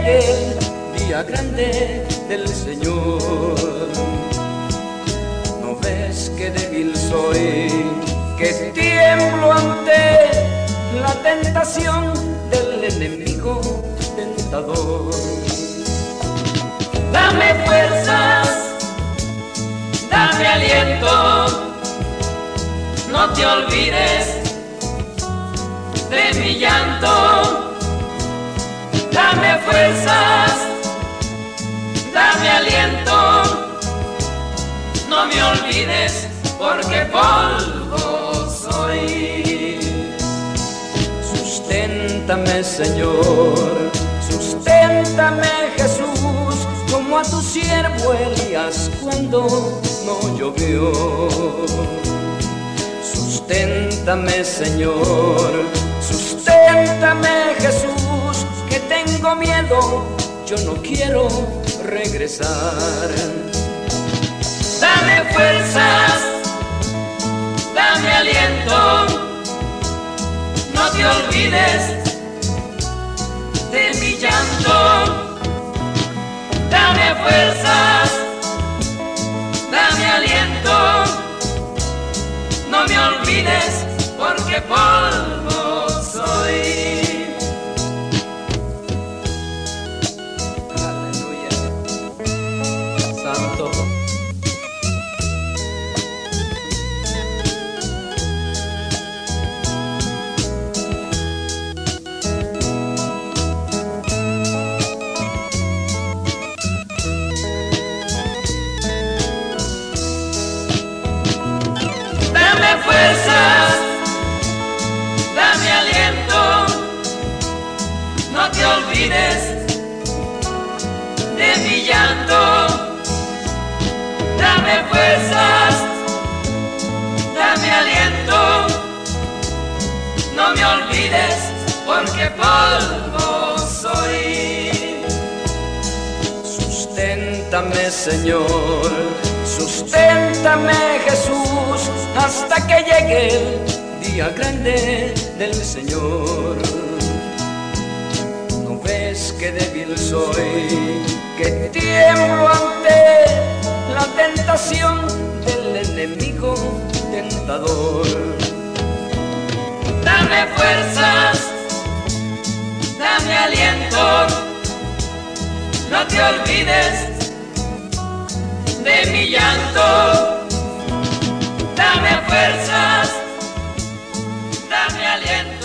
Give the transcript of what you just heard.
llegue el día grande del Señor. ¿No ves que débil soy, que tiemblo ante la tentación del enemigo tentador? Dame fuerzas, dame aliento, no te olvides de mi llanto. Dame fuerzas, dame aliento, no me olvides porque polvo soy. Susténtame, Señor, susténtame, Jesús, como a tu siervo Elías cuando no llovió. Susténtame, Señor, susténtame, Jesús, que tengo miedo, yo no quiero regresar. Dame fuerzas, dame aliento, no te olvides de mi llanto. Dame fuerzas, dame aliento, no me olvides porque polvo soy. Aleluya, Santo. Dame fuerzas, dame aliento, no te olvides de mi llanto. Dame fuerzas, dame aliento, no me olvides porque polvo soy. Susténtame, Señor, susténtame, Jesús, hasta que llegue el día grande del Señor. ¿No ves que débil soy, que tiemblo ante la tentación del enemigo tentador? Dame fuerzas, dame aliento, no te olvides de mi llanto. Dame fuerzas, dame aliento.